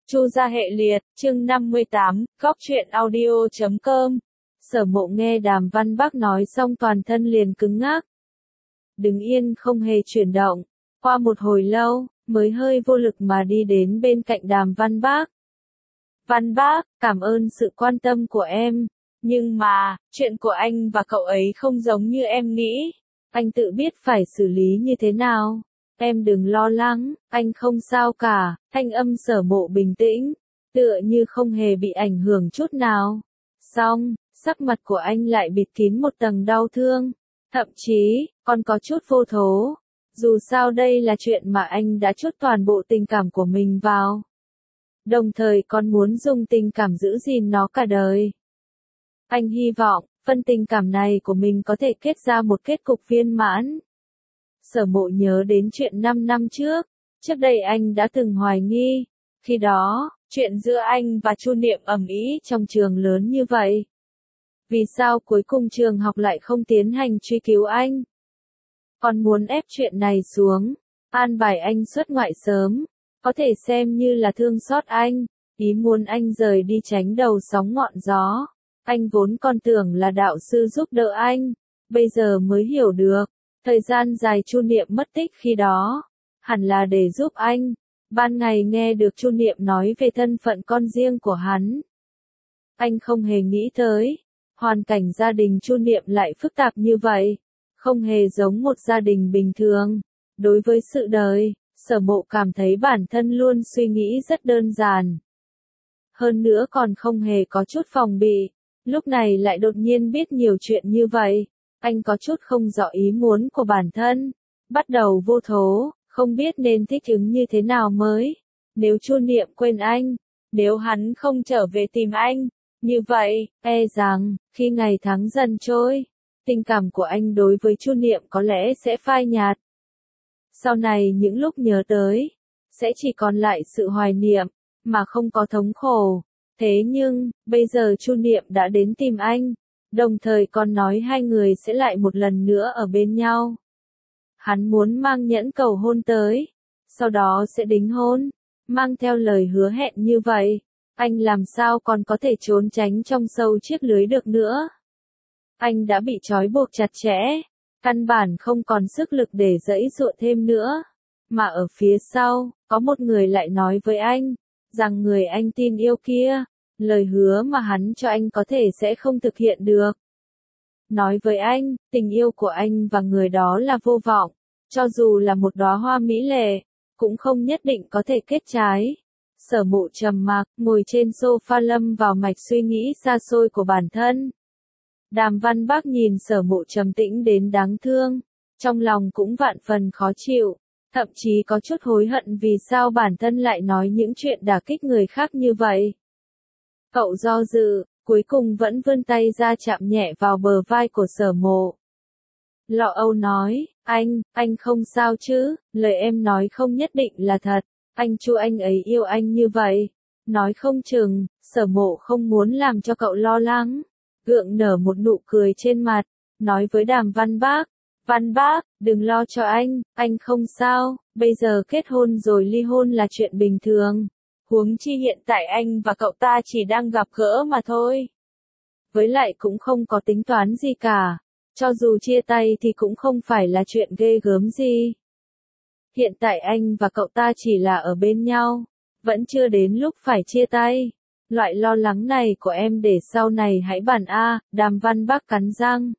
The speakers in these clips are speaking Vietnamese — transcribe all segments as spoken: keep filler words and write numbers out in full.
Chu gia hệ liệt, chương năm mươi tám, góc truyện audio chấm com. Sở Mộ nghe Đàm Văn Bác nói xong toàn thân liền cứng ngắc. Đứng yên không hề chuyển động, qua một hồi lâu, mới hơi vô lực mà đi đến bên cạnh Đàm Văn Bác. Văn Bác, cảm ơn sự quan tâm của em, nhưng mà, chuyện của anh và cậu ấy không giống như em nghĩ. Anh tự biết phải xử lý như thế nào. Em đừng lo lắng, anh không sao cả, thanh âm Sở Mộ bình tĩnh, tựa như không hề bị ảnh hưởng chút nào. Xong, sắc mặt của anh lại bịt kín một tầng đau thương, thậm chí, còn có chút vô thố. Dù sao đây là chuyện mà anh đã trút toàn bộ tình cảm của mình vào. Đồng thời còn muốn dùng tình cảm giữ gìn nó cả đời. Anh hy vọng, phần tình cảm này của mình có thể kết ra một kết cục viên mãn. Sở Mộ nhớ đến chuyện năm năm trước, trước đây anh đã từng hoài nghi, khi đó, chuyện giữa anh và Chu Niệm ầm ĩ trong trường lớn như vậy. Vì sao cuối cùng trường học lại không tiến hành truy cứu anh? Còn muốn ép chuyện này xuống, an bài anh xuất ngoại sớm, có thể xem như là thương xót anh, ý muốn anh rời đi tránh đầu sóng ngọn gió. Anh vốn còn tưởng là đạo sư giúp đỡ anh, bây giờ mới hiểu được. Thời gian dài Chu Niệm mất tích khi đó, hẳn là để giúp anh. Ban ngày nghe được Chu Niệm nói về thân phận con riêng của hắn. Anh không hề nghĩ tới, hoàn cảnh gia đình Chu Niệm lại phức tạp như vậy, không hề giống một gia đình bình thường. Đối với sự đời, Sở Mộ cảm thấy bản thân luôn suy nghĩ rất đơn giản. Hơn nữa còn không hề có chút phòng bị, lúc này lại đột nhiên biết nhiều chuyện như vậy. Anh có chút không rõ ý muốn của bản thân, bắt đầu vô thố, không biết nên thích ứng như thế nào mới. Nếu Chu Niệm quên anh, nếu hắn không trở về tìm anh, như vậy, e rằng, khi ngày tháng dần trôi, tình cảm của anh đối với Chu Niệm có lẽ sẽ phai nhạt. Sau này những lúc nhớ tới, sẽ chỉ còn lại sự hoài niệm, mà không có thống khổ. Thế nhưng, bây giờ Chu Niệm đã đến tìm anh. Đồng thời còn nói hai người sẽ lại một lần nữa ở bên nhau. Hắn muốn mang nhẫn cầu hôn tới, sau đó sẽ đính hôn, mang theo lời hứa hẹn như vậy, anh làm sao còn có thể trốn tránh trong sâu chiếc lưới được nữa. Anh đã bị trói buộc chặt chẽ, căn bản không còn sức lực để giãy giụa thêm nữa. Mà ở phía sau, có một người lại nói với anh, rằng người anh tin yêu kia, lời hứa mà hắn cho anh có thể sẽ không thực hiện được. Nói với anh, tình yêu của anh và người đó là vô vọng, cho dù là một đóa hoa mỹ lệ, cũng không nhất định có thể kết trái. Sở Mộ trầm mặc, ngồi trên sofa lâm vào mạch suy nghĩ xa xôi của bản thân. Đàm Văn Bác nhìn Sở Mộ trầm tĩnh đến đáng thương, trong lòng cũng vạn phần khó chịu, thậm chí có chút hối hận vì sao bản thân lại nói những chuyện đả kích người khác như vậy. Cậu do dự, cuối cùng vẫn vươn tay ra chạm nhẹ vào bờ vai của Sở Mộ. Lo âu nói, anh, anh không sao chứ, lời em nói không nhất định là thật, anh Chu anh ấy yêu anh như vậy. Nói không chừng, Sở Mộ không muốn làm cho cậu lo lắng. Gượng nở một nụ cười trên mặt, nói với Đàm Văn Bác, Văn Bác, đừng lo cho anh, anh không sao, bây giờ kết hôn rồi ly hôn là chuyện bình thường. Huống chi hiện tại anh và cậu ta chỉ đang gặp gỡ mà thôi. Với lại cũng không có tính toán gì cả. Cho dù chia tay thì cũng không phải là chuyện ghê gớm gì. Hiện tại anh và cậu ta chỉ là ở bên nhau. Vẫn chưa đến lúc phải chia tay. Loại lo lắng này của em để sau này hãy bàn a. Đàm Văn Bác cắn răng.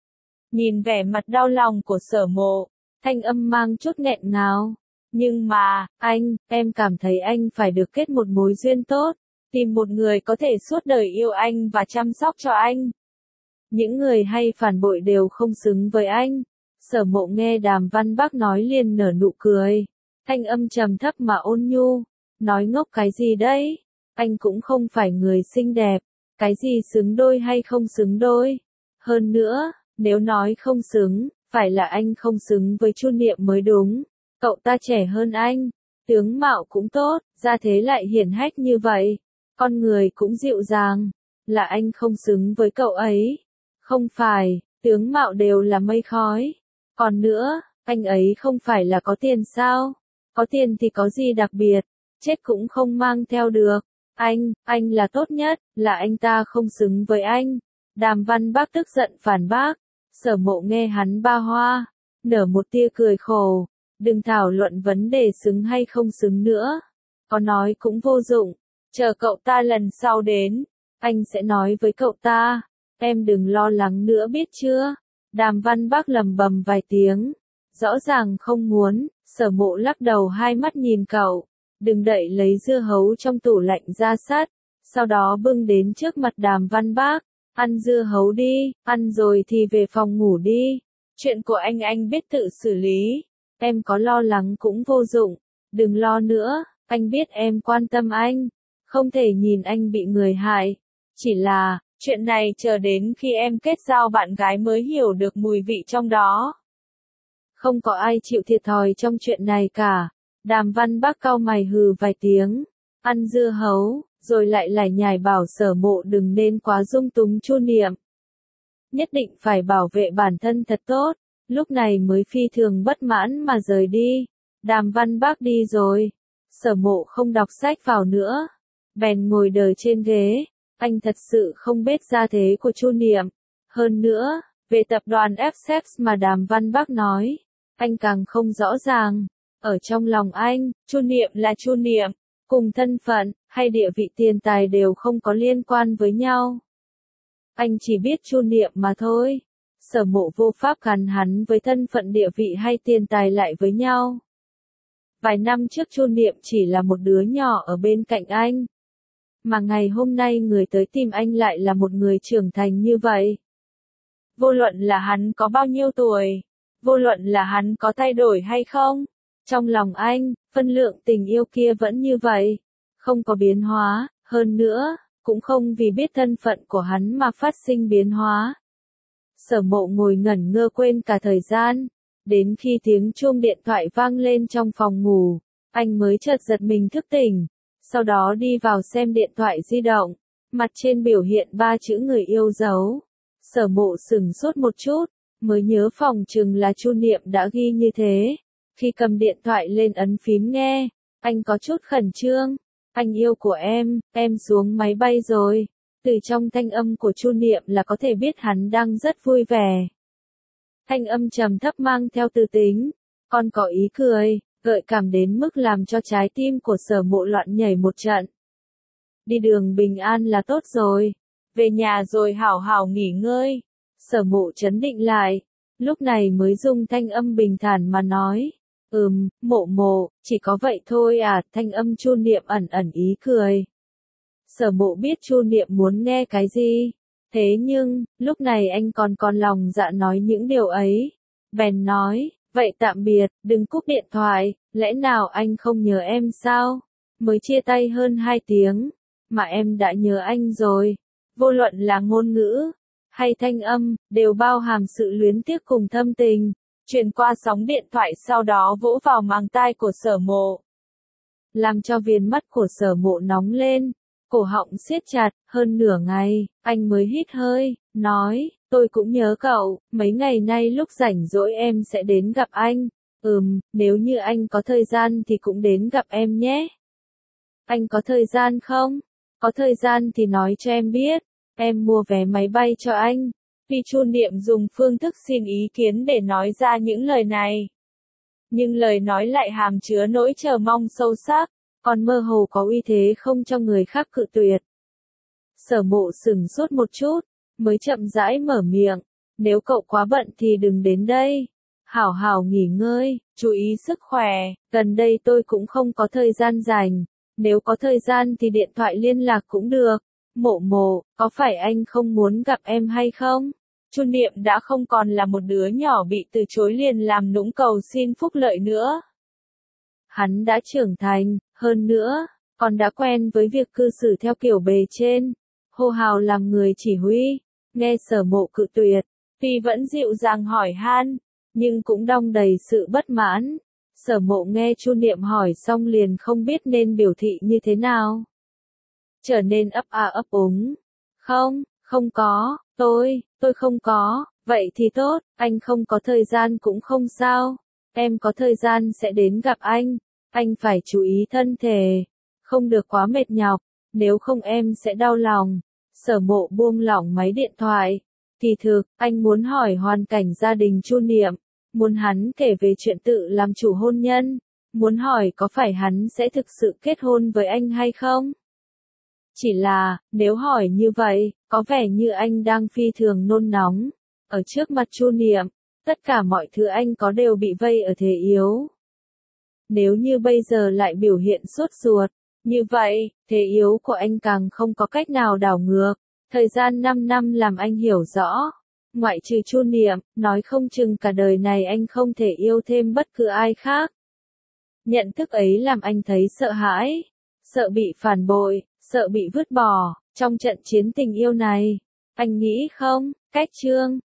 Nhìn vẻ mặt đau lòng của Sở Mộ, thanh âm mang chút nghẹn ngào. Nhưng mà, anh, em cảm thấy anh phải được kết một mối duyên tốt, tìm một người có thể suốt đời yêu anh và chăm sóc cho anh. Những người hay phản bội đều không xứng với anh. Sở Mộ nghe Đàm Văn Bác nói liền nở nụ cười, thanh âm trầm thấp mà ôn nhu, nói ngốc cái gì đấy, anh cũng không phải người xinh đẹp, cái gì xứng đôi hay không xứng đôi. Hơn nữa, nếu nói không xứng, phải là anh không xứng với Chu Niệm mới đúng. Cậu ta trẻ hơn anh, tướng mạo cũng tốt, gia thế lại hiển hách như vậy, con người cũng dịu dàng, là anh không xứng với cậu ấy. Không phải, tướng mạo đều là mây khói. Còn nữa, anh ấy không phải là có tiền sao? Có tiền thì có gì đặc biệt? chết cũng không mang theo được. Anh, anh là tốt nhất, là anh ta không xứng với anh. Đàm Văn Bác tức giận phản bác. Sở Mộ nghe hắn ba hoa, nở một tia cười khổ. Đừng thảo luận vấn đề xứng hay không xứng nữa. Có nói cũng vô dụng. Chờ cậu ta lần sau đến, anh sẽ nói với cậu ta. Em đừng lo lắng nữa biết chưa? Đàm Văn Bác lầm bầm vài tiếng. Rõ ràng không muốn. Sở Mộ lắc đầu hai mắt nhìn cậu. Đừng đậy lấy dưa hấu trong tủ lạnh ra sát. Sau đó bưng đến trước mặt Đàm Văn Bác. Ăn dưa hấu đi, ăn rồi thì về phòng ngủ đi. Chuyện của anh anh biết tự xử lý. Em có lo lắng cũng vô dụng. Đừng lo nữa, anh biết em quan tâm anh. Không thể nhìn anh bị người hại. Chỉ là, chuyện này chờ đến khi em kết giao bạn gái mới hiểu được mùi vị trong đó. Không có ai chịu thiệt thòi trong chuyện này cả. Đàm Văn Bác cau mày hừ vài tiếng. Ăn dưa hấu, rồi lại lải nhải bảo Sở Mộ đừng nên quá dung túng Chu Niệm. Nhất định phải bảo vệ bản thân thật tốt. Lúc này mới phi thường bất mãn mà rời đi. Đàm Văn Bác đi rồi. Sở Mộ không đọc sách vào nữa. Bèn ngồi đợi trên ghế. Anh thật sự không biết gia thế của Chu Niệm. Hơn nữa, về tập đoàn ép xê mà Đàm Văn Bác nói, anh càng không rõ ràng. Ở trong lòng anh, Chu Niệm là Chu Niệm. Cùng thân phận, hay địa vị tiền tài đều không có liên quan với nhau. Anh chỉ biết Chu Niệm mà thôi. Sở Mộ vô pháp gắn hắn với thân phận địa vị hay tiền tài lại với nhau. Vài năm trước Chu Niệm chỉ là một đứa nhỏ ở bên cạnh anh. Mà ngày hôm nay người tới tìm anh lại là một người trưởng thành như vậy. Vô luận là hắn có bao nhiêu tuổi, vô luận là hắn có thay đổi hay không, trong lòng anh, phân lượng tình yêu kia vẫn như vậy. Không có biến hóa, hơn nữa, cũng không vì biết thân phận của hắn mà phát sinh biến hóa. Sở Mộ ngồi ngẩn ngơ quên cả thời gian. Đến khi tiếng chuông điện thoại vang lên trong phòng ngủ, anh mới chợt giật mình thức tỉnh. Sau đó đi vào xem điện thoại di động. Mặt trên biểu hiện ba chữ người yêu dấu. Sở Mộ sửng sốt một chút, mới nhớ phòng chừng là Chu Niệm đã ghi như thế. Khi cầm điện thoại lên ấn phím nghe, anh có chút khẩn trương. Anh yêu của em, em xuống máy bay rồi. Từ trong thanh âm của Chu Niệm là có thể biết hắn đang rất vui vẻ. Thanh âm trầm thấp mang theo tư tính, còn có ý cười, gợi cảm đến mức làm cho trái tim của Sở Mộ loạn nhảy một trận. Đi đường bình an là tốt rồi, về nhà rồi hảo hảo nghỉ ngơi. Sở Mộ trấn định lại, lúc này mới dùng thanh âm bình thản mà nói. Ừm, Mộ Mộ, chỉ có vậy thôi à, thanh âm Chu Niệm ẩn ẩn ý cười. Sở Mộ biết Chu Niệm muốn nghe cái gì. Thế nhưng, lúc này anh còn còn lòng dạ nói những điều ấy. Bèn nói, vậy tạm biệt, đừng cúp điện thoại, lẽ nào anh không nhớ em sao? Mới chia tay hơn hai tiếng, mà em đã nhớ anh rồi. Vô luận là ngôn ngữ, hay thanh âm, đều bao hàm sự luyến tiếc cùng thâm tình. Truyền qua sóng điện thoại sau đó vỗ vào màng tai của Sở Mộ. Làm cho viền mắt của Sở Mộ nóng lên. Cổ họng siết chặt, hơn nửa ngày, anh mới hít hơi, nói, tôi cũng nhớ cậu, mấy ngày nay lúc rảnh rỗi em sẽ đến gặp anh. Ừm, nếu như anh có thời gian thì cũng đến gặp em nhé. Anh có thời gian không? Có thời gian thì nói cho em biết, em mua vé máy bay cho anh. Vì Chu Niệm dùng phương thức xin ý kiến để nói ra những lời này. Nhưng lời nói lại hàm chứa nỗi chờ mong sâu sắc. Còn mơ hồ có uy thế không cho người khác cự tuyệt. Sở Mộ sửng sốt một chút, mới chậm rãi mở miệng. Nếu cậu quá bận thì đừng đến đây. Hảo hảo nghỉ ngơi, chú ý sức khỏe. Gần đây tôi cũng không có thời gian rảnh. Nếu có thời gian thì điện thoại liên lạc cũng được. Mộ Mộ, có phải anh không muốn gặp em hay không? Chu Niệm đã không còn là một đứa nhỏ bị từ chối liền làm nũng cầu xin phúc lợi nữa. Hắn đã trưởng thành, hơn nữa, còn đã quen với việc cư xử theo kiểu bề trên, hô hào làm người chỉ huy. Nghe Sở Mộ cự tuyệt, tuy vẫn dịu dàng hỏi han, nhưng cũng đong đầy sự bất mãn. Sở Mộ nghe Chu Niệm hỏi xong liền không biết nên biểu thị như thế nào. Trở nên ấp a ấp úng. Không, không có, tôi, tôi không có, vậy thì tốt, anh không có thời gian cũng không sao. Em có thời gian sẽ đến gặp anh. Anh phải chú ý thân thể, không được quá mệt nhọc, nếu không em sẽ đau lòng. Sở Mộ buông lỏng máy điện thoại. Kỳ thực, anh muốn hỏi hoàn cảnh gia đình Chu Niệm, muốn hắn kể về chuyện tự làm chủ hôn nhân, muốn hỏi có phải hắn sẽ thực sự kết hôn với anh hay không? Chỉ là, nếu hỏi như vậy, có vẻ như anh đang phi thường nôn nóng. Ở trước mặt Chu Niệm, tất cả mọi thứ anh có đều bị vây ở thế yếu. Nếu như bây giờ lại biểu hiện sốt ruột, như vậy, thế yếu của anh càng không có cách nào đảo ngược. Thời gian năm năm làm anh hiểu rõ, ngoại trừ Chu Niệm, nói không chừng cả đời này anh không thể yêu thêm bất cứ ai khác. Nhận thức ấy làm anh thấy sợ hãi, sợ bị phản bội, sợ bị vứt bỏ, trong trận chiến tình yêu này. Anh nghĩ không, cách chương